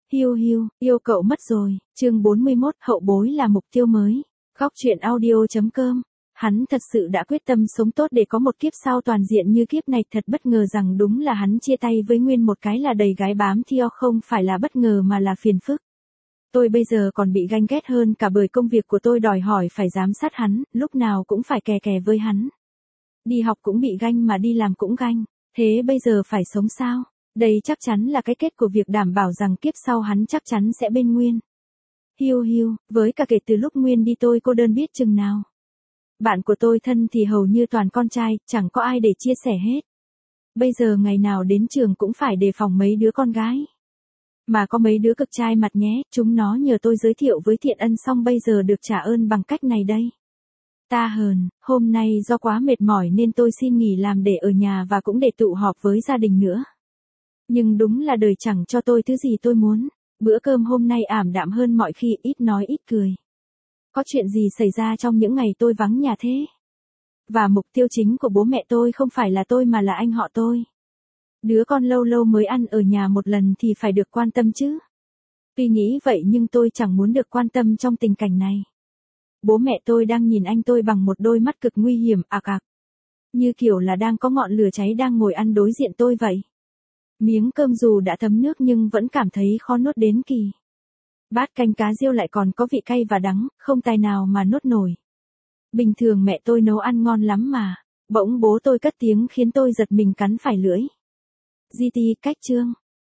Hiu hiu, yêu cậu mất rồi, chương 41, hậu bối là mục tiêu mới. Góc truyện audio.com. Hắn thật sự đã quyết tâm sống tốt để có một kiếp sau toàn diện như kiếp này, thật bất ngờ rằng đúng là hắn chia tay với Nguyên một cái là đầy gái bám theo, không phải là bất ngờ mà là phiền phức. Tôi bây giờ còn bị ganh ghét hơn cả bởi công việc của tôi đòi hỏi phải giám sát hắn, lúc nào cũng phải kè kè với hắn. Đi học cũng bị ganh mà đi làm cũng ganh, thế bây giờ phải sống sao? Đây chắc chắn là cái kết của việc đảm bảo rằng kiếp sau hắn chắc chắn sẽ bên Nguyên. Hiu hiu, với cả kể từ lúc Nguyên đi tôi cô đơn biết chừng nào. Bạn của tôi thân thì hầu như toàn con trai, chẳng có ai để chia sẻ hết. Bây giờ ngày nào đến trường cũng phải đề phòng mấy đứa con gái. Mà có mấy đứa cực trai mặt nhé, chúng nó nhờ tôi giới thiệu với Thiện Ân xong bây giờ được trả ơn bằng cách này đây. Ta hờn, hôm nay do quá mệt mỏi nên tôi xin nghỉ làm để ở nhà và cũng để tụ họp với gia đình nữa. Nhưng đúng là đời chẳng cho tôi thứ gì tôi muốn. Bữa cơm hôm nay ảm đạm hơn mọi khi, ít nói ít cười. Có chuyện gì xảy ra trong những ngày tôi vắng nhà thế? Và mục tiêu chính của bố mẹ tôi không phải là tôi mà là anh họ tôi. Đứa con lâu lâu mới ăn ở nhà một lần thì phải được quan tâm chứ. Tuy nghĩ vậy nhưng tôi chẳng muốn được quan tâm trong tình cảnh này. Bố mẹ tôi đang nhìn anh tôi bằng một đôi mắt cực nguy hiểm ạc. Như kiểu là đang có ngọn lửa cháy đang ngồi ăn đối diện tôi vậy. Miếng cơm dù đã thấm nước nhưng vẫn cảm thấy khó nuốt đến kỳ. Bát canh cá riêu lại còn có vị cay và đắng, không tài nào mà nuốt nổi. Bình thường mẹ tôi nấu ăn ngon lắm mà. Bỗng bố tôi cất tiếng khiến tôi giật mình cắn phải lưỡi. GT cách chương.